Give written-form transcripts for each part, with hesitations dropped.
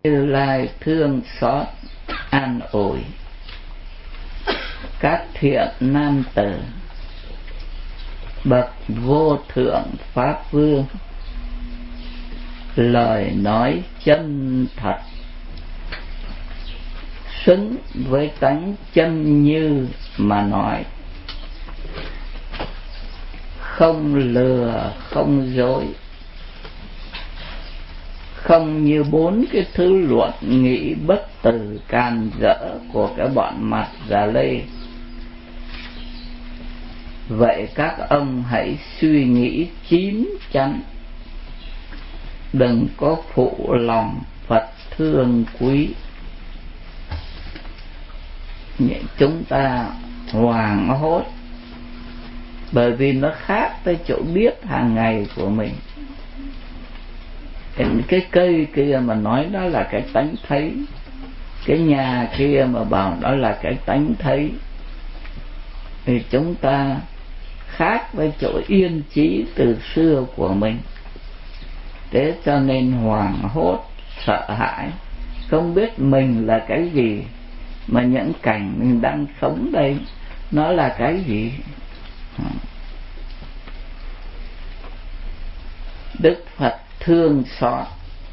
Như Lai thương xót an ủi các thiện nam tử, bậc vô thượng pháp vương, lời nói chân thật, xứng với tánh chân như mà nói, không lừa không dối, không như bốn cái thứ luận nghĩ bất từ càn rỡ của cái bọn mặt già lê. Vậy các ông hãy suy nghĩ chín chắn, đừng có phụ lòng Phật thương quý. Chúng ta hoảng hốt bởi vì nó khác với chỗ biết hàng ngày của mình. Cái cây kia mà nói đó là cái tánh thấy, cái nhà kia mà bảo đó là cái tánh thấy, thì chúng ta khác với chỗ yên trí từ xưa của mình. Thế cho nên hoảng hốt, sợ hãi, không biết mình là cái gì, mà những cảnh mình đang sống đây nó là cái gì. Đức Phật thương xót,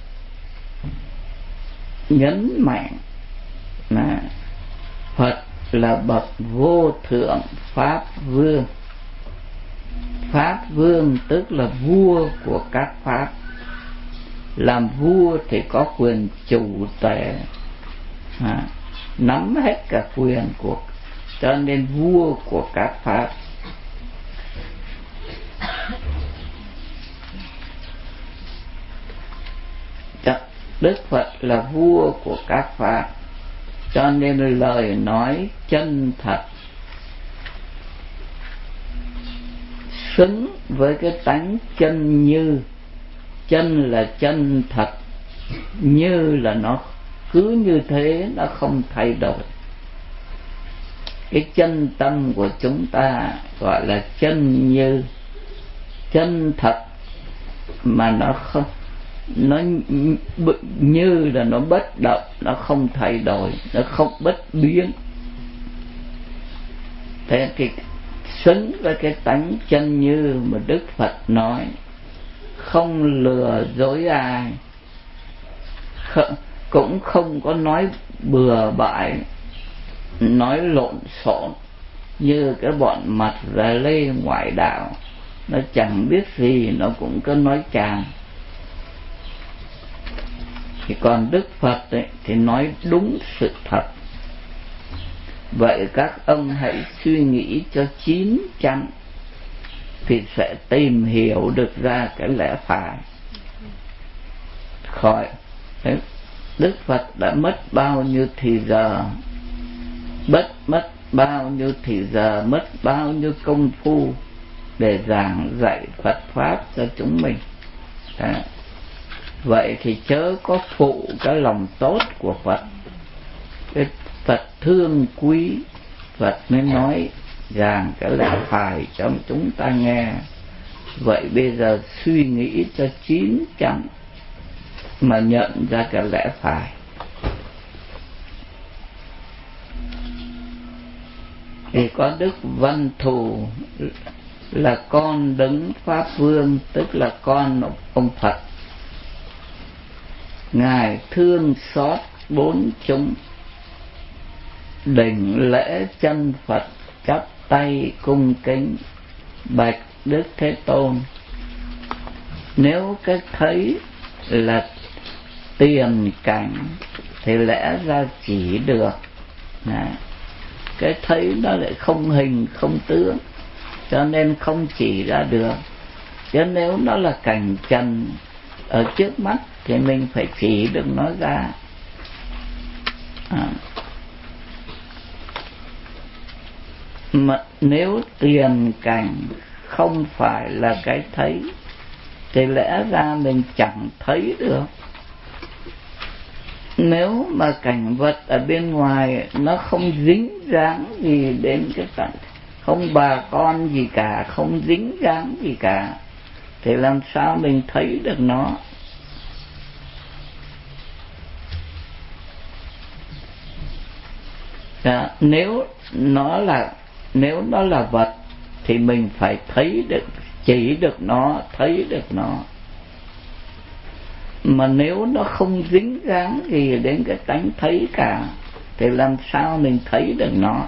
nhấn mạnh là Phật là bậc vô thượng pháp vương. Pháp vương tức là vua của các pháp. Làm vua thì có quyền chủ tể, nắm hết cả quyền của, cho nên vua của các pháp. Đức Phật là vua của các pháp, cho nên lời nói chân thật, xứng với cái tánh chân như. Chân là chân thật, như là nó cứ như thế, nó không thay đổi. Cái chân tâm của chúng ta gọi là chân như, chân thật mà nó không, nó như là nó bất động, nó không thay đổi, nó không bất biến. Thế cái xứng với cái tánh chân như mà Đức Phật nói, không lừa dối ai, cũng không có nói bừa bãi, nói lộn xộn như cái bọn mặt ra lê ngoại đạo. Nó chẳng biết gì, nó cũng cứ nói chàng. Thì còn Đức Phật ấy, thì nói đúng sự thật. Vậy các ông hãy suy nghĩ cho chín chắn, thì sẽ tìm hiểu được ra cái lẽ phải. Khỏi Đức Phật đã mất bao nhiêu thì giờ, mất bao nhiêu thì giờ, mất bao nhiêu công phu để giảng dạy Phật pháp cho chúng mình. Vậy thì chớ có phụ cái lòng tốt của Phật. Cái Phật thương quý, Phật mới nói giảng cái lẽ phải cho chúng ta nghe. Vậy bây giờ suy nghĩ cho chín chắn mà nhận ra cái lẽ phải. Thì có Đức Văn Thù là con Đấng Pháp Vương, tức là con ông Phật. Ngài thương xót bốn chúng, đảnh lễ chân Phật, chắp tay cung kính bạch Đức Thế Tôn. Nếu cái thấy là tiền cảnh thì lẽ ra chỉ được, cái thấy nó lại không hình không tướng, cho nên không chỉ ra được. Chứ nếu nó là cảnh trần ở trước mắt thì mình phải chỉ được nó ra. Mà nếu tiền cảnh không phải là cái thấy thì lẽ ra mình chẳng thấy được. Nếu mà cảnh vật ở bên ngoài nó không dính dáng gì đến cái cảnh, không bà con gì cả, không dính dáng gì cả, thì làm sao mình thấy được nó. Nếu nó là vật thì mình phải thấy được, chỉ được nó, thấy được nó. Mà nếu nó không dính dáng gì đến cái tánh thấy cả thì làm sao mình thấy được nó?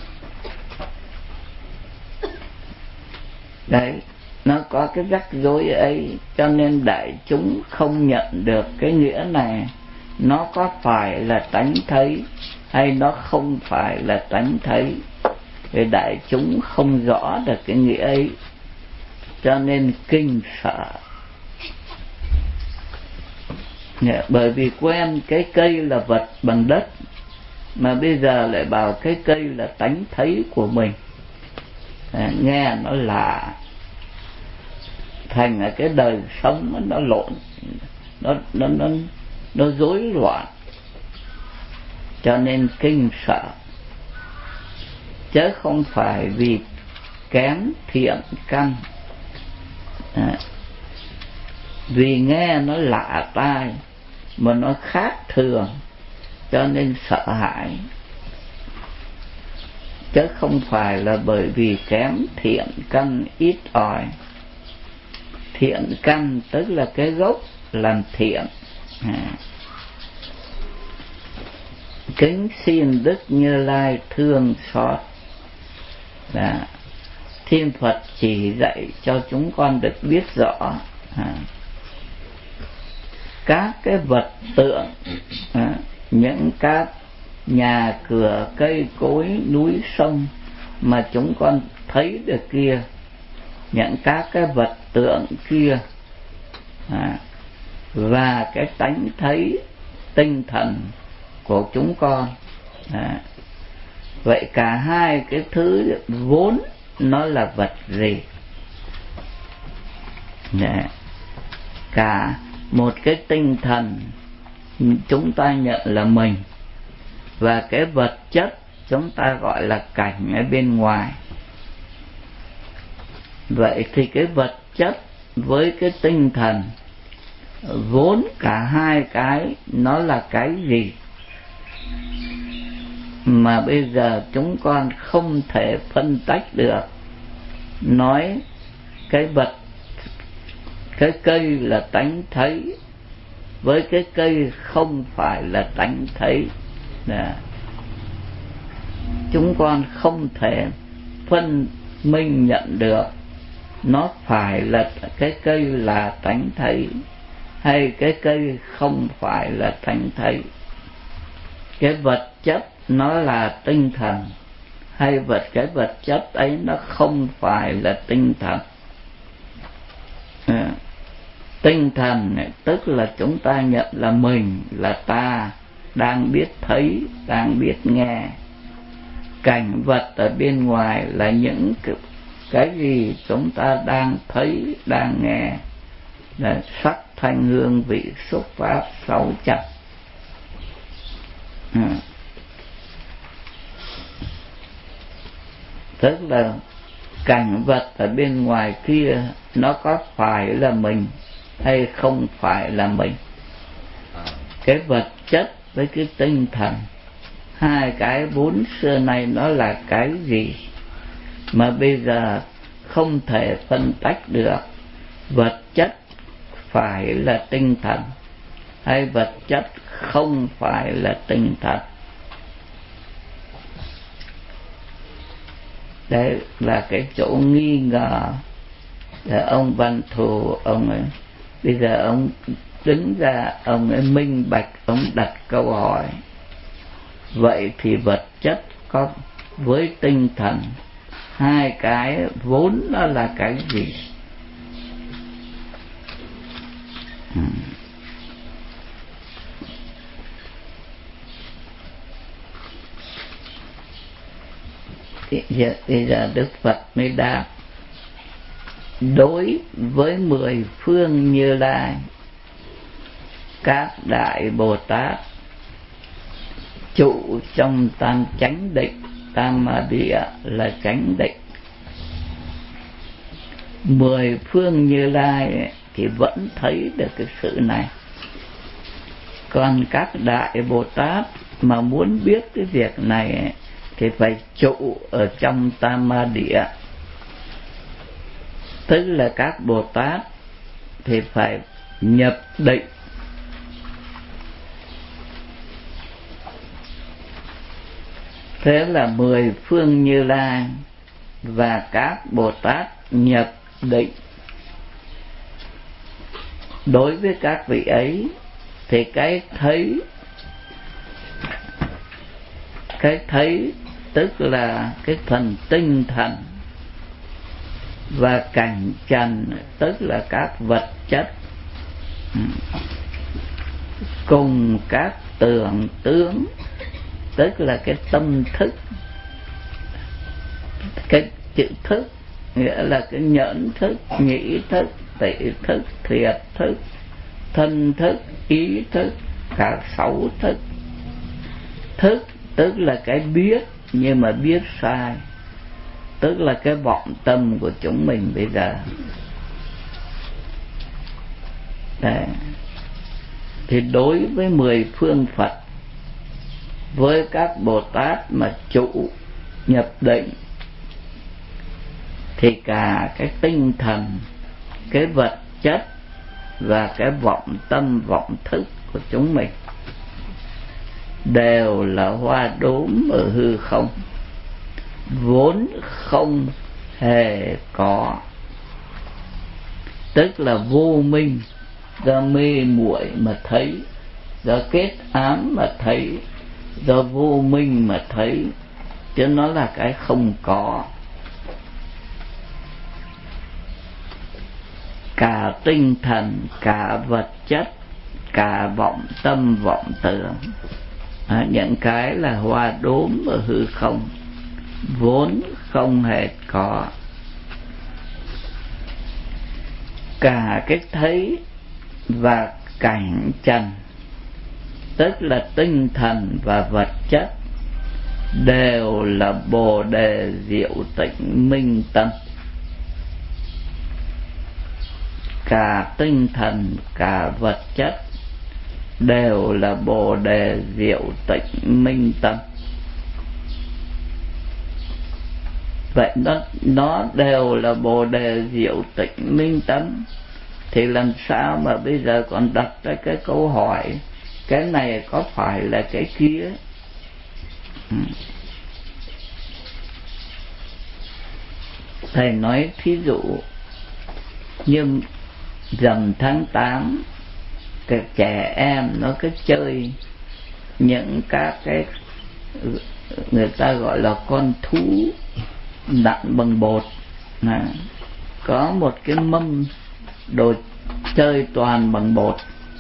Đấy, nó có cái rắc rối ấy, cho nên đại chúng không nhận được cái nghĩa này. Nó có phải là tánh thấy hay nó không phải là tánh thấy, thì đại chúng không rõ được cái nghĩa ấy, cho nên kinh sợ. Bởi vì quen cái cây là vật bằng đất, mà bây giờ lại bảo cái cây là tánh thấy của mình, nghe nó lạ, thành là cái đời sống nó lộn, nó rối loạn, cho nên kinh sợ. Chứ không phải vì kém thiện căn, vì nghe nó lạ tai mà nó khác thường cho nên sợ hãi, chứ không phải là bởi vì kém thiện căn ít ỏi. Thiện căn tức là cái gốc làm thiện. Kính xin Đức Như Lai thương xót. Thiên Phật chỉ dạy cho chúng con được biết rõ các cái vật tượng, những các nhà cửa cây cối núi sông mà chúng con thấy được kia, những các cái vật tượng kia, và cái tánh thấy tinh thần của chúng con. Vậy cả hai cái thứ vốn nó là vật gì? Cả một cái tinh thần chúng ta nhận là mình, và cái vật chất chúng ta gọi là cảnh ở bên ngoài. Vậy thì cái vật chất với cái tinh thần vốn cả hai cái nó là cái gì mà bây giờ chúng con không thể phân tách được. Nói cái vật, cái cây là tánh thấy, với cái cây không phải là tánh thấy. Chúng con không thể phân minh nhận được nó phải là cái cây là tánh thấy hay cái cây không phải là tánh thấy. Cái vật chất nó là tinh thần hay cái vật chất ấy nó không phải là tinh thần. Tinh thần tức là chúng ta nhận là mình, là ta đang biết thấy, đang biết nghe. Cảnh vật ở bên ngoài là những cái gì chúng ta đang thấy, đang nghe, là sắc thanh hương vị xúc pháp sáu trần. Tức là cảnh vật ở bên ngoài kia nó có phải là mình hay không phải là mình. Cái vật chất với cái tinh thần, hai cái vốn xưa nay nó là cái gì mà bây giờ không thể phân tách được. Vật chất phải là tinh thần hay vật chất không phải là tinh thần. Đấy là cái chỗ nghi ngờ. Ông Văn Thù, ông ấy bây giờ ông đứng ra, ông ấy minh bạch, ông đặt câu hỏi: vậy thì vật chất có với tinh thần, hai cái vốn nó là cái gì? Bây giờ Đức Phật mới đáp: đối với 10 phương Như Lai, các đại Bồ Tát trụ trong tam chánh định, tam ma địa là chánh định. 10 phương Như Lai thì vẫn thấy được cái sự này. Còn các đại Bồ Tát mà muốn biết cái việc này thì phải trụ ở trong Tam Ma Địa, tức là các Bồ Tát thì phải nhập định. Thế là 10 phương Như Lai và các Bồ Tát nhập định. Đối với các vị ấy thì cái thấy tức là cái phần tinh thần, và cảnh trần tức là các vật chất, cùng các tưởng tướng tức là cái tâm thức. Cái chữ thức nghĩa là cái nhẫn thức, nhĩ thức, tị thức, thiệt thức, thân thức, ý thức, cả 6 thức. Thức tức là cái biết nhưng mà biết sai, tức là cái vọng tâm của chúng mình bây giờ. Đấy. Thì đối với 10 phương Phật, với các Bồ Tát mà trụ nhập định, thì cả cái tinh thần, cái vật chất và cái vọng tâm, vọng thức của chúng mình đều là hoa đốm ở hư không, vốn không hề có, tức là vô minh, do mê muội mà thấy, do kết ám mà thấy, do vô minh mà thấy, chứ nó là cái không có. Cả tinh thần, cả vật chất, cả vọng tâm, vọng tưởng, những cái là hoa đốm ở hư không, vốn không hề có. Cả cái thấy và cảnh trần, tức là tinh thần và vật chất, đều là Bồ Đề Diệu Tịnh Minh Tâm. Cả tinh thần, cả vật chất đều là Bồ Đề Diệu Tịnh Minh Tâm. Vậy nó đều là Bồ Đề Diệu Tịnh Minh Tâm, thì làm sao mà bây giờ còn đặt ra cái câu hỏi cái này có phải là cái kia? Thầy nói thí dụ như rằm tháng 8, cái trẻ em nó cứ chơi những các cái người ta gọi là con thú nặn bằng bột, có một cái mâm đồ chơi toàn bằng bột.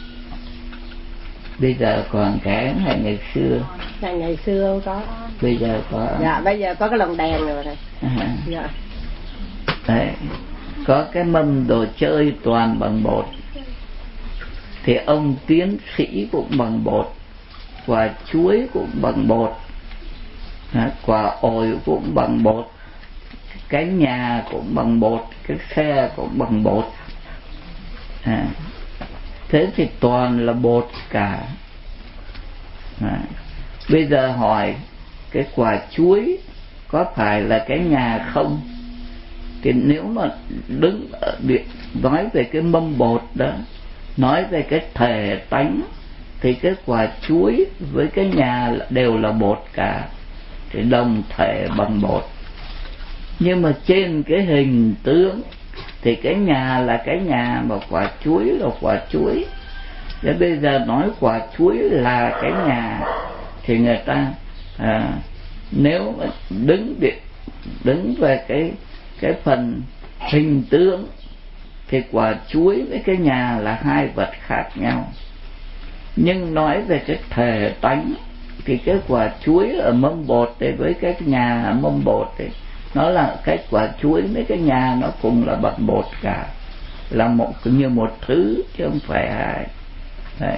Bây giờ còn cái hay ngày xưa? Ngày xưa không có. Bây giờ có. Dạ, bây giờ có cái lồng đèn rồi này. Dạ. Đấy, có cái mâm đồ chơi toàn bằng bột. Thì ông tiến sĩ cũng bằng bột, quả chuối cũng bằng bột, quả ổi cũng bằng bột, cái nhà cũng bằng bột, cái xe cũng bằng bột. Thế thì toàn là bột cả. Bây giờ hỏi cái quả chuối có phải là cái nhà không? Thì nếu mà đứng ở nói về cái mâm bột đó, nói về cái thể tánh, thì cái quả chuối với cái nhà đều là bột cả, thì đồng thể bằng bột. Nhưng mà trên cái hình tướng thì cái nhà là cái nhà, mà quả chuối là quả chuối. Thế bây giờ nói quả chuối là cái nhà thì người ta nếu mà đứng về cái phần hình tướng thì quả chuối với cái nhà là hai vật khác nhau. Nhưng nói về cái thể tánh thì cái quả chuối ở mâm bột thì với cái nhà ở mâm bột thì nó là cái quả chuối với cái nhà nó cùng là bằng bột cả, là như một thứ chứ không phải hai. Đấy.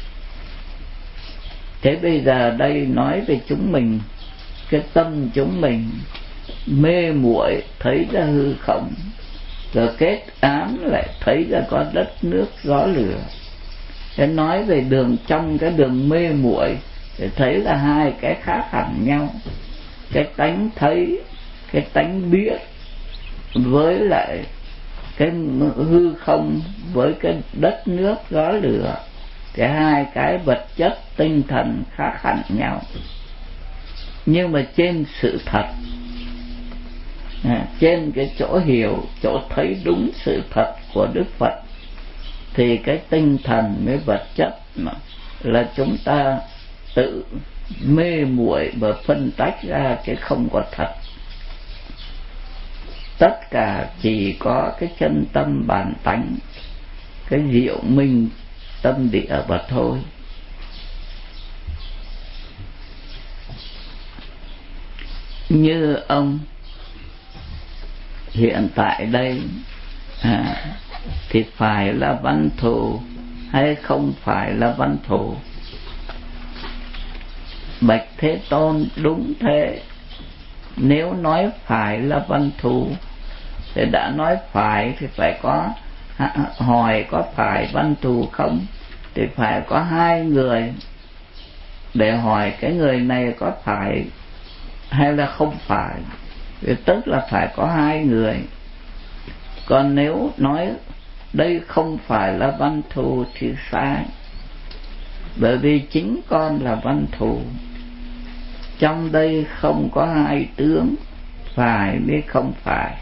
Thế bây giờ đây nói về chúng mình, cái tâm chúng mình mê muội thấy ra hư không, rồi kết ám lại thấy ra có đất nước gió lửa. Thế nói về đường, trong cái đường mê muội để thấy là hai cái khác hẳn nhau. Cái tánh thấy, cái tánh biết với lại cái hư không, với cái đất nước gió lửa, cái hai cái vật chất tinh thần khác hẳn nhau. Nhưng mà trên sự thật, trên cái chỗ hiểu, chỗ thấy đúng sự thật của Đức Phật, thì cái tinh thần với vật chất mà là chúng ta tự mê muội và phân tách ra cái không có thật. Tất cả chỉ có cái chân tâm bản tánh, cái diệu minh tâm địa mà thôi. Như ông hiện tại đây thì phải là văn thù hay không phải là văn thù? Bạch Thế Tôn đúng thế. Nếu nói phải là văn thù thì đã nói phải thì phải có hỏi có phải văn thù không, thì phải có hai người để hỏi cái người này có phải hay là không phải, thì tức là phải có hai người. Còn nếu nói đây không phải là văn thù thì sai, bởi vì chính con là văn thù. Trong đây không có hai tướng, phải với không phải.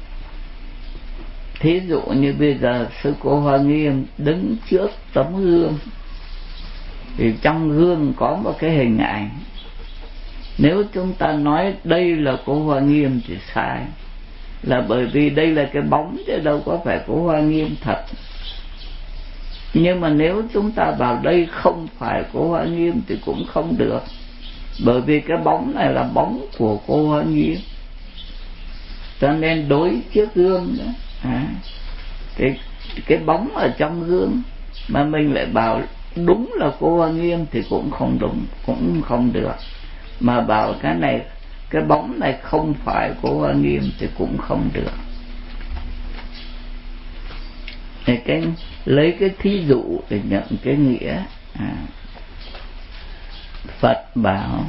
Thí dụ như bây giờ sư cô Hoa Nghiêm đứng trước tấm gương, thì trong gương có một cái hình ảnh. Nếu chúng ta nói đây là cô Hoa Nghiêm thì sai, là bởi vì đây là cái bóng chứ đâu có phải cô Hoa Nghiêm thật. Nhưng mà nếu chúng ta bảo đây không phải cô Hoa Nghiêm thì cũng không được, bởi vì cái bóng này là bóng của cô Hoa Nghiêm. Cho nên đối trước gương đó, cái bóng ở trong gương mà mình lại bảo đúng là cô Hoa Nghiêm thì cũng không đúng, cũng không được. Mà bảo cái này, cái bóng này không phải cô Hoa Nghiêm thì cũng không được. Cái lấy cái thí dụ để nhận cái nghĩa. Phật bảo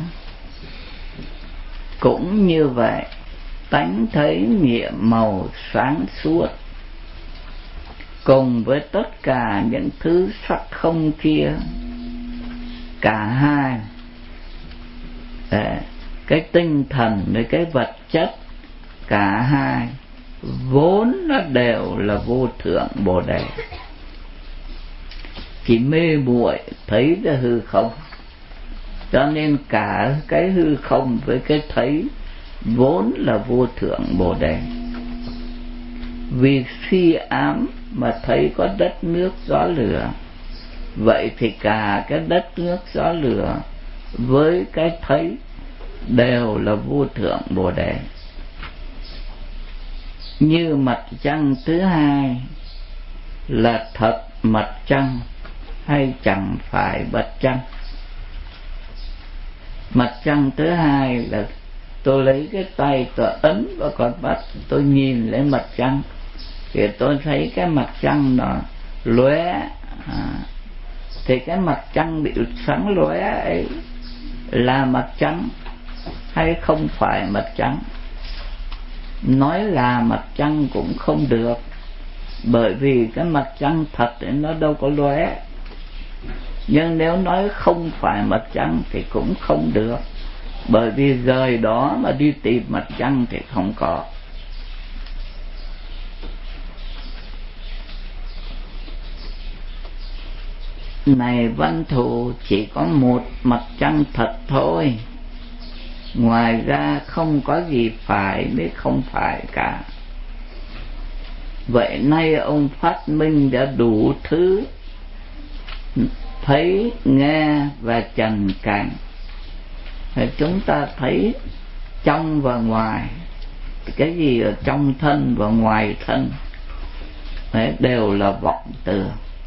cũng như vậy, tánh thấy nhiệm màu sáng suốt, cùng với tất cả những thứ sắc không kia, cả hai, cái tinh thần với cái vật chất, cả hai vốn nó đều là vô thượng Bồ Đề. Chỉ mê muội thấy ra hư không, cho nên cả cái hư không với cái thấy vốn là vô thượng Bồ Đề. Vì si ám mà thấy có đất nước gió lửa, vậy thì cả cái đất nước gió lửa với cái thấy đều là vô thượng Bồ Đề. Như mặt trăng thứ hai là thật mặt trăng hay chẳng phải mặt trăng? Mặt trăng thứ hai là tôi lấy cái tay tôi ấn vào con mắt, tôi nhìn lên mặt trăng thì tôi thấy cái mặt trăng nó lóe, thì cái mặt trăng bị sáng lóe ấy là mặt trăng hay không phải mặt trăng? Nói là mặt trăng cũng không được, bởi vì cái mặt trăng thật ấy nó đâu có lóe. Nhưng nếu nói không phải mặt trăng thì cũng không được, bởi vì rời đó mà đi tìm mặt trăng thì không có. Này văn thù, chỉ có một mặt trăng thật thôi, ngoài ra không có gì phải với không phải cả. Vậy nay ông phát minh đã đủ thứ thấy, nghe và trần cảnh. Chúng ta thấy trong và ngoài, cái gì ở trong thân và ngoài thân đều là vọng tưởng.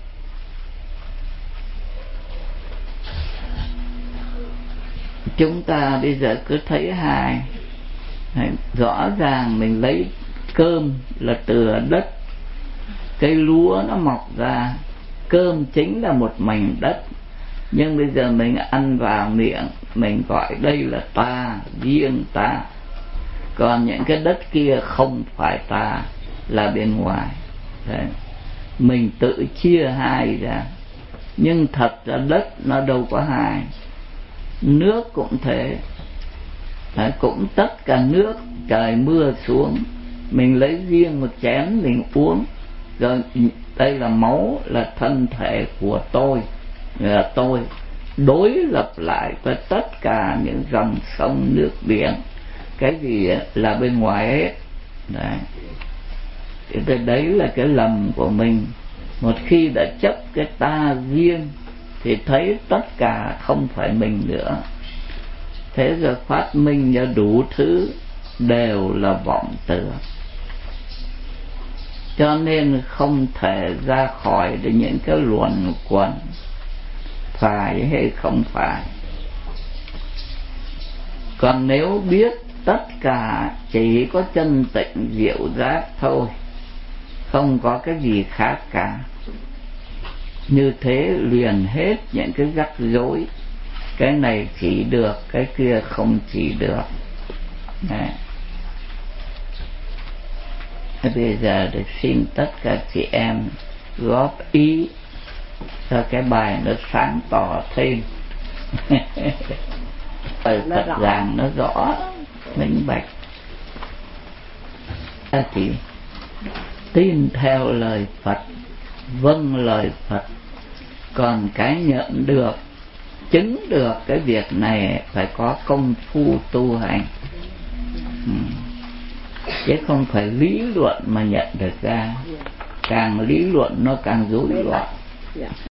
Chúng ta bây giờ cứ thấy hai, rõ ràng mình lấy cơm là từ đất, cây lúa nó mọc ra, cơm chính là một mảnh đất, Nhưng bây giờ mình ăn vào miệng, mình gọi đây là ta, riêng ta. Còn những cái đất kia không phải ta, là bên ngoài. Đấy. Mình tự chia hai ra. Nhưng thật ra đất nó đâu có hai. Nước cũng thế. Đấy, cũng tất cả nước trời mưa xuống, mình lấy riêng một chén mình uống. Rồi đây là máu, là thân thể của tôi, là tôi. Đối lập lại với tất cả những dòng sông nước biển, cái gì là bên ngoài hết. Đấy. Thì đấy là cái lầm của mình. Một khi đã chấp cái ta riêng thì thấy tất cả không phải mình nữa. Thế rồi phát minh ra đủ thứ đều là vọng tưởng. Cho nên không thể ra khỏi được những cái luẩn quẩn phải hay không phải. Còn nếu biết tất cả chỉ có chân tịnh diệu giác thôi, không có cái gì khác cả, như thế liền hết những cái rắc rối. Cái này chỉ được, cái kia không chỉ được. Đấy. Bây giờ để xin tất cả chị em góp ý cho cái bài nó sáng tỏ thêm. Phật giảng nó rõ, minh bạch. Ta chỉ tin theo lời Phật, vâng lời Phật. Còn cái nhận được, chứng được cái việc này phải có công phu tu hành. Chứ không phải lý luận mà nhận được ra. Càng lý luận nó càng rối loạn.